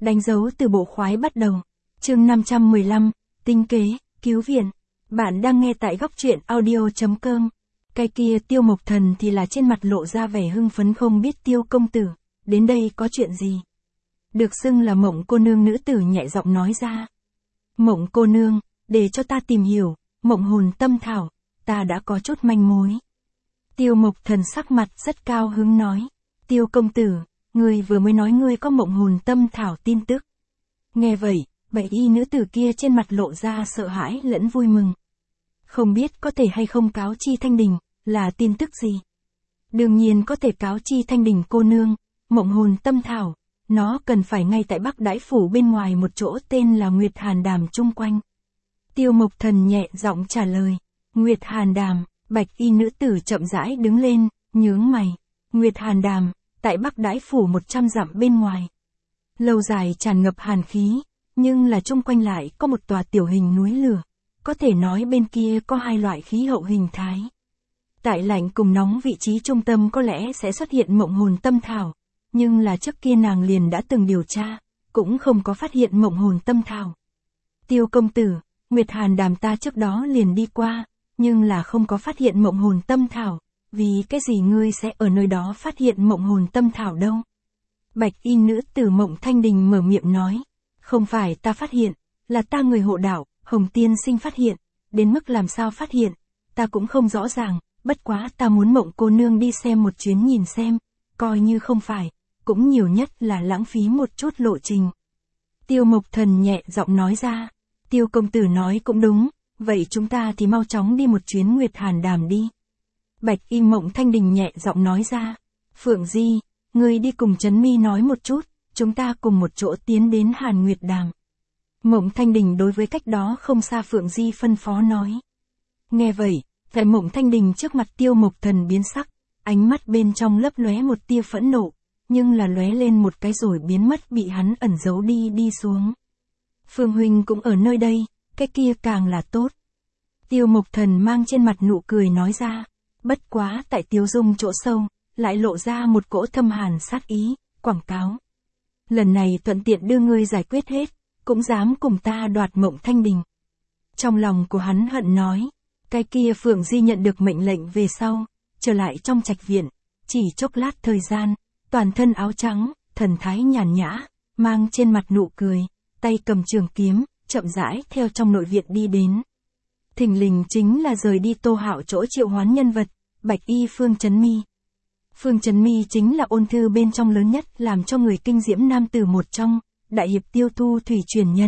Đánh dấu từ bộ khoái bắt đầu. Chương 515, tinh kế, cứu viện. Bạn đang nghe tại góc truyện audio.com. Cái kia Tiêu Mộc Thần thì là trên mặt lộ ra vẻ hưng phấn không biết Tiêu công tử, đến đây có chuyện gì. Được xưng là Mộng cô nương nữ tử nhẹ giọng nói ra. Mộng cô nương, để cho ta tìm hiểu, Mộng hồn tâm thảo, ta đã có chút manh mối. Tiêu Mộc Thần sắc mặt rất cao hứng nói. Tiêu công tử, ngươi vừa mới nói ngươi có Mộng hồn tâm thảo tin tức. Nghe vậy, bạch y nữ tử kia trên mặt lộ ra sợ hãi lẫn vui mừng. Không biết có thể hay không cáo chi Thanh Đình, là tin tức gì? Đương nhiên có thể cáo chi Thanh Đình cô nương, Mộng hồn tâm thảo, nó cần phải ngay tại Bắc Đãi Phủ bên ngoài một chỗ tên là Nguyệt Hàn Đàm chung quanh. Tiêu Mộc Thần nhẹ giọng trả lời. Nguyệt Hàn Đàm, bạch y nữ tử chậm rãi đứng lên, nhướng mày. Nguyệt Hàn Đàm, tại Bắc Đãi Phủ 100 dặm bên ngoài. Lâu dài tràn ngập hàn khí, nhưng là chung quanh lại có một tòa tiểu hình núi lửa. Có thể nói bên kia có hai loại khí hậu hình thái. Tại lạnh cùng nóng vị trí trung tâm có lẽ sẽ xuất hiện Mộng hồn tâm thảo, nhưng là trước kia nàng liền đã từng điều tra, cũng không có phát hiện Mộng hồn tâm thảo. Tiêu công tử, Nguyệt Hàn Đàm ta trước đó liền đi qua, nhưng là không có phát hiện Mộng hồn tâm thảo, vì cái gì ngươi sẽ ở nơi đó phát hiện Mộng hồn tâm thảo đâu? Bạch y nữ tử Mộng Thanh Đình mở miệng nói, không phải ta phát hiện, là ta người hộ đạo, Hồng tiên sinh phát hiện, đến mức làm sao phát hiện, ta cũng không rõ ràng, bất quá ta muốn Mộng cô nương đi xem một chuyến nhìn xem, coi như không phải, cũng nhiều nhất là lãng phí một chút lộ trình. Tiêu Mộc Thần nhẹ giọng nói ra, Tiêu công tử nói cũng đúng, vậy chúng ta thì mau chóng đi một chuyến Nguyệt Hàn Đàm đi. Bạch y Mộng Thanh Đình nhẹ giọng nói ra, Phượng Di, ngươi đi cùng Trấn Mi nói một chút, chúng ta cùng một chỗ tiến đến Hàn Nguyệt Đàm. Mộng Thanh Đình đối với cách đó không xa Phượng Di phân phó nói. Nghe vậy, tại Mộng Thanh Đình trước mặt Tiêu Mộc Thần biến sắc, ánh mắt bên trong lấp lóe một tia phẫn nộ, nhưng là lóe lên một cái rồi biến mất bị hắn ẩn giấu đi xuống. Phương huynh cũng ở nơi đây, cái kia càng là tốt. Tiêu Mộc Thần mang trên mặt nụ cười nói ra, bất quá tại tiêu dung chỗ sâu, lại lộ ra một cỗ thâm hàn sát ý, quảng cáo. Lần này thuận tiện đưa ngươi giải quyết hết, cũng dám cùng ta đoạt Mộng Thanh Đình. Trong lòng của hắn hận nói, cái kia Phượng Di nhận được mệnh lệnh về sau, trở lại trong trạch viện, chỉ chốc lát thời gian, toàn thân áo trắng, thần thái nhàn nhã, mang trên mặt nụ cười, tay cầm trường kiếm, chậm rãi theo trong nội viện đi đến. Thình lình chính là rời đi Tô Hạo chỗ triệu hoán nhân vật, bạch y Phương Trấn Mi. Phương Trấn Mi chính là ôn thư bên trong lớn nhất làm cho người kinh diễm nam tử một trong, đại hiệp Tiêu Thu Thủy truyền nhân.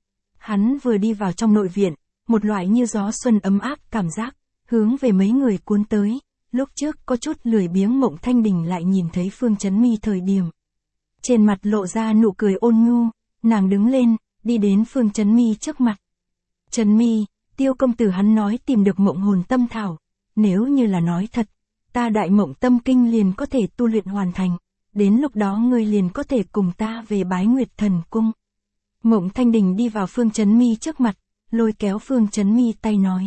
Hắn vừa đi vào trong nội viện, một loại như gió xuân ấm áp cảm giác, hướng về mấy người cuốn tới. Lúc trước có chút lười biếng Mộng Thanh Đình lại nhìn thấy Phương Trấn Mi thời điểm. Trên mặt lộ ra nụ cười ôn nhu, nàng đứng lên, đi đến Phương Trấn Mi trước mặt. Trấn Mi, Tiêu công tử hắn nói tìm được Mộng hồn tâm thảo, nếu như là nói thật, ta Đại Mộng Tâm Kinh liền có thể tu luyện hoàn thành, đến lúc đó ngươi liền có thể cùng ta về Bái Nguyệt Thần Cung. Mộng Thanh Đình đi vào Phương Trấn Mi trước mặt, lôi kéo Phương Trấn Mi tay nói.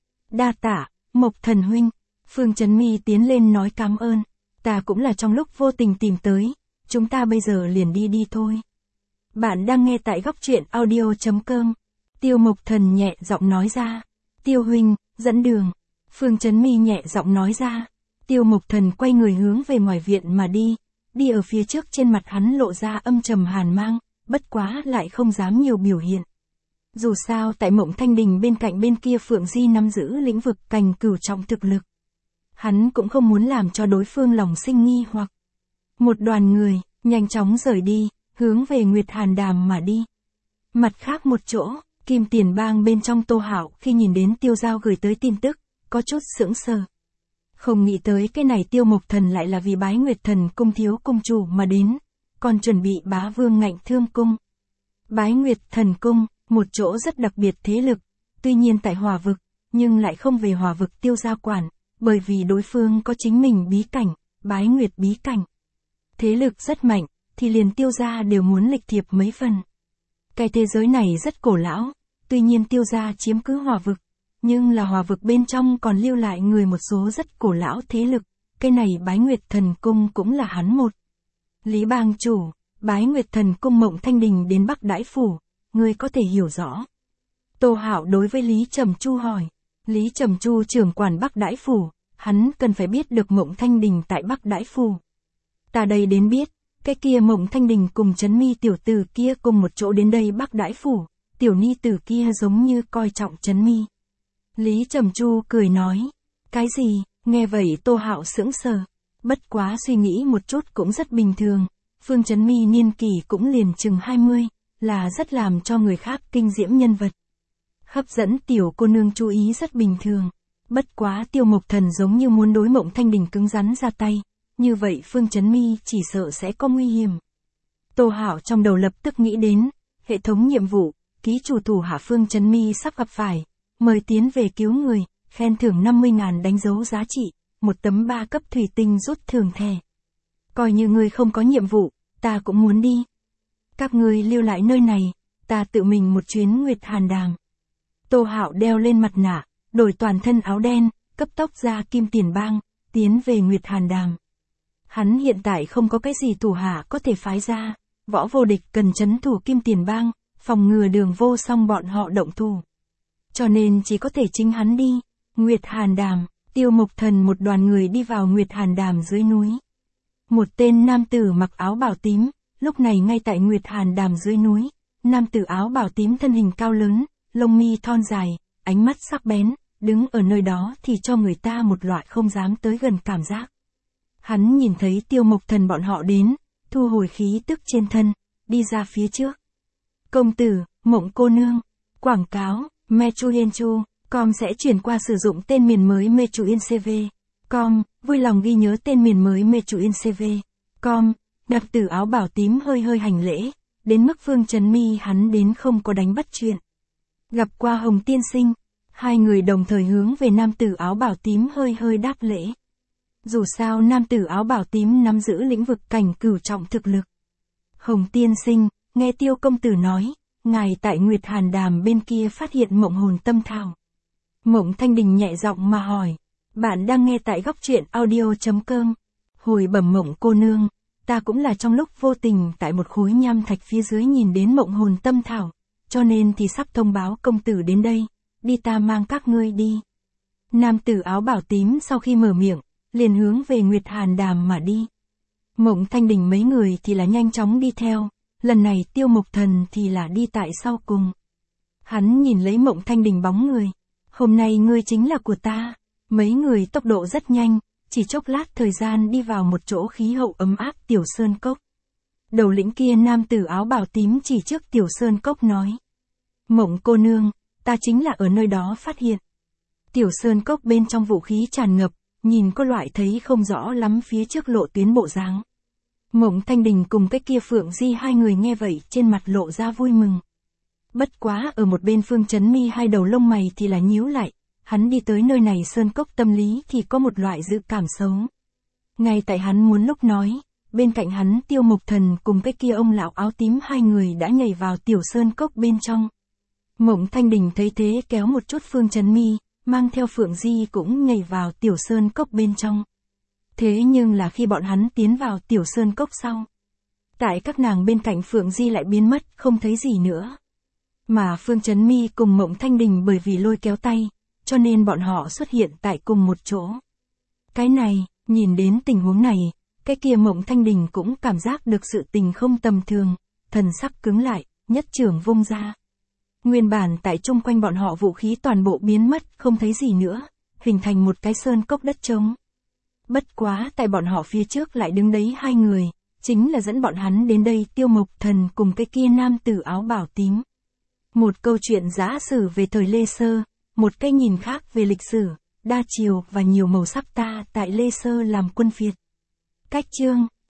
Đa tạ, Mộc Thần huynh. Phương Trấn Mi tiến lên nói cảm ơn, ta cũng là trong lúc vô tình tìm tới, chúng ta bây giờ liền đi thôi. Bạn đang nghe tại góc truyện audio.com. Tiêu Mộc Thần nhẹ giọng nói ra. Tiêu huynh, dẫn đường. Phương Trấn Mi nhẹ giọng nói ra. Tiêu Mộc Thần quay người hướng về ngoài viện mà đi ở phía trước trên mặt hắn lộ ra âm trầm hàn mang, bất quá lại không dám nhiều biểu hiện. Dù sao tại Mộng Thanh Đình bên cạnh bên kia Phượng Di nắm giữ lĩnh vực cành cửu trọng thực lực. Hắn cũng không muốn làm cho đối phương lòng sinh nghi hoặc. Một đoàn người, nhanh chóng rời đi, hướng về Nguyệt Hàn Đàm mà đi. Mặt khác một chỗ, Kim Tiền Bang bên trong Tô Hạo khi nhìn đến Tiêu Giao gửi tới tin tức, có chút sững sờ. Không nghĩ tới cái này Tiêu Mộc Thần lại là vì Bái Nguyệt Thần Cung thiếu cung chủ mà đến, còn chuẩn bị bá vương ngạnh thương cung. Bái Nguyệt Thần Cung, một chỗ rất đặc biệt thế lực, tuy nhiên tại Hỏa Vực, nhưng lại không về Hỏa Vực Tiêu gia quản, bởi vì đối phương có chính mình bí cảnh, Bái Nguyệt bí cảnh. Thế lực rất mạnh, thì liền Tiêu gia đều muốn lịch thiệp mấy phần. Cái thế giới này rất cổ lão, tuy nhiên Tiêu gia chiếm cứ Hỏa Vực, nhưng là Hỏa Vực bên trong còn lưu lại người một số rất cổ lão thế lực, cái này Bái Nguyệt Thần Cung cũng là hắn một. Lý bang chủ, bái Nguyệt Thần cung Mộng Thanh Đình đến Bắc Đãi Phủ, ngươi có thể hiểu rõ. Tô Hạo đối với Lý Trầm Chu hỏi. Lý Trầm Chu trưởng quản Bắc Đãi Phủ, hắn cần phải biết được Mộng Thanh Đình tại Bắc Đãi Phủ. Ta đây đến biết, cái kia Mộng Thanh Đình cùng Trấn Mi tiểu tử kia cùng một chỗ đến đây Bắc Đãi Phủ, tiểu ni tử kia giống như coi trọng Trấn Mi. Lý Trầm Chu cười nói, cái gì, nghe vậy Tô Hạo sững sờ, bất quá suy nghĩ một chút cũng rất bình thường, Phương Trấn Mi niên kỷ cũng liền chừng 20, là rất làm cho người khác kinh diễm nhân vật. Hấp dẫn tiểu cô nương chú ý rất bình thường, bất quá Tiêu Mộc Thần giống như muốn đối Mộng Thanh Đình cứng rắn ra tay, như vậy Phương Trấn Mi chỉ sợ sẽ có nguy hiểm. Tô Hạo trong đầu lập tức nghĩ đến, hệ thống nhiệm vụ, ký chủ thủ hạ Phương Trấn Mi sắp gặp phải, mời tiến về cứu người, khen thưởng 50.000 đánh dấu giá trị, một tấm 3 cấp thủy tinh rút thưởng thẻ. Coi như ngươi không có nhiệm vụ, ta cũng muốn đi. Các ngươi lưu lại nơi này, ta tự mình một chuyến Nguyệt Hàn Đàm. Tô Hạo đeo lên mặt nạ, đổi toàn thân áo đen, cấp tốc ra Kim Tiền Bang, tiến về Nguyệt Hàn Đàm. Hắn hiện tại không có cái gì thủ hạ có thể phái ra, Võ Vô Địch cần trấn thủ Kim Tiền Bang, phòng ngừa Đường Vô Song bọn họ động thủ. Cho nên chỉ có thể chính hắn đi. Nguyệt Hàn Đàm, Tiêu Mộc Thần một đoàn người đi vào Nguyệt Hàn Đàm dưới núi. Một tên nam tử mặc áo bào tím, lúc này ngay tại Nguyệt Hàn Đàm dưới núi, nam tử áo bào tím thân hình cao lớn, lông mi thon dài, ánh mắt sắc bén, đứng ở nơi đó thì cho người ta một loại không dám tới gần cảm giác. Hắn nhìn thấy Tiêu Mộc Thần bọn họ đến, thu hồi khí tức trên thân, đi ra phía trước. Công tử, Mộng cô nương, quảng cáo, Mechuyenchu.com sẽ chuyển qua sử dụng tên miền mới Mechuyencv.com, vui lòng ghi nhớ tên miền mới Mechuyencv.com. Đặc tử áo bảo tím hơi hành lễ, đến mức Phương Trấn Mi hắn đến không có đánh bắt chuyện. Gặp qua Hồng tiên sinh, hai người đồng thời hướng về nam tử áo bảo tím hơi đáp lễ. Dù sao nam tử áo bảo tím nắm giữ lĩnh vực cảnh cửu trọng thực lực. Hồng tiên sinh, nghe Tiêu công tử nói, ngài tại Nguyệt Hàn Đàm bên kia phát hiện Mộng Hồn Tâm Thảo. Mộng Thanh Đình nhẹ giọng mà hỏi, bạn đang nghe tại góc truyện audio.com. Hồi bẩm Mộng cô nương, ta cũng là trong lúc vô tình tại một khối nham thạch phía dưới nhìn đến Mộng Hồn Tâm Thảo, cho nên thì sắp thông báo công tử đến đây, đi ta mang các ngươi đi. Nam tử áo bảo tím sau khi mở miệng, liền hướng về Nguyệt Hàn Đàm mà đi. Mộng Thanh Đình mấy người thì là nhanh chóng đi theo, lần này Tiêu Mộc Thần thì là đi tại sau cùng. Hắn nhìn lấy Mộng Thanh Đình bóng người, hôm nay ngươi chính là của ta. Mấy người tốc độ rất nhanh, chỉ chốc lát thời gian đi vào một chỗ khí hậu ấm áp Tiểu Sơn Cốc. Đầu lĩnh kia nam tử áo bảo tím chỉ trước Tiểu Sơn Cốc nói. Mộng cô nương, ta chính là ở nơi đó phát hiện. Tiểu Sơn Cốc bên trong vũ khí tràn ngập, nhìn có loại thấy không rõ lắm phía trước lộ tuyến bộ dáng. Mộng Thanh Đình cùng cái kia Phượng Di hai người nghe vậy trên mặt lộ ra vui mừng. Bất quá ở một bên Phương Trấn Mi hai đầu lông mày thì là nhíu lại, hắn đi tới nơi này Sơn Cốc tâm lý thì có một loại dự cảm xấu. Ngay tại hắn muốn lúc nói, bên cạnh hắn Tiêu Mộc Thần cùng cái kia ông lão áo tím hai người đã nhảy vào Tiểu Sơn Cốc bên trong. Mộng Thanh Đình thấy thế kéo một chút Phương Trấn Mi, mang theo Phượng Di cũng nhảy vào Tiểu Sơn Cốc bên trong. Thế nhưng là khi bọn hắn tiến vào Tiểu Sơn Cốc sau, tại các nàng bên cạnh Phượng Di lại biến mất không thấy gì nữa. Mà Phương Trấn Mi cùng Mộng Thanh Đình bởi vì lôi kéo tay, cho nên bọn họ xuất hiện tại cùng một chỗ. Cái này, nhìn đến tình huống này, cái kia Mộng Thanh Đình cũng cảm giác được sự tình không tầm thường, thần sắc cứng lại, nhất trưởng vung ra. Nguyên bản tại chung quanh bọn họ vũ khí toàn bộ biến mất không thấy gì nữa, hình thành một cái sơn cốc đất trống. Bất quá tại bọn họ phía trước lại đứng đấy hai người, chính là dẫn bọn hắn đến đây Tiêu Mộc Thần cùng cái kia nam tử áo bảo tím. Một câu chuyện giả sử về thời Lê Sơ, một cái nhìn khác về lịch sử, đa chiều và nhiều màu sắc ta tại Lê Sơ làm quân phiệt. Cách chương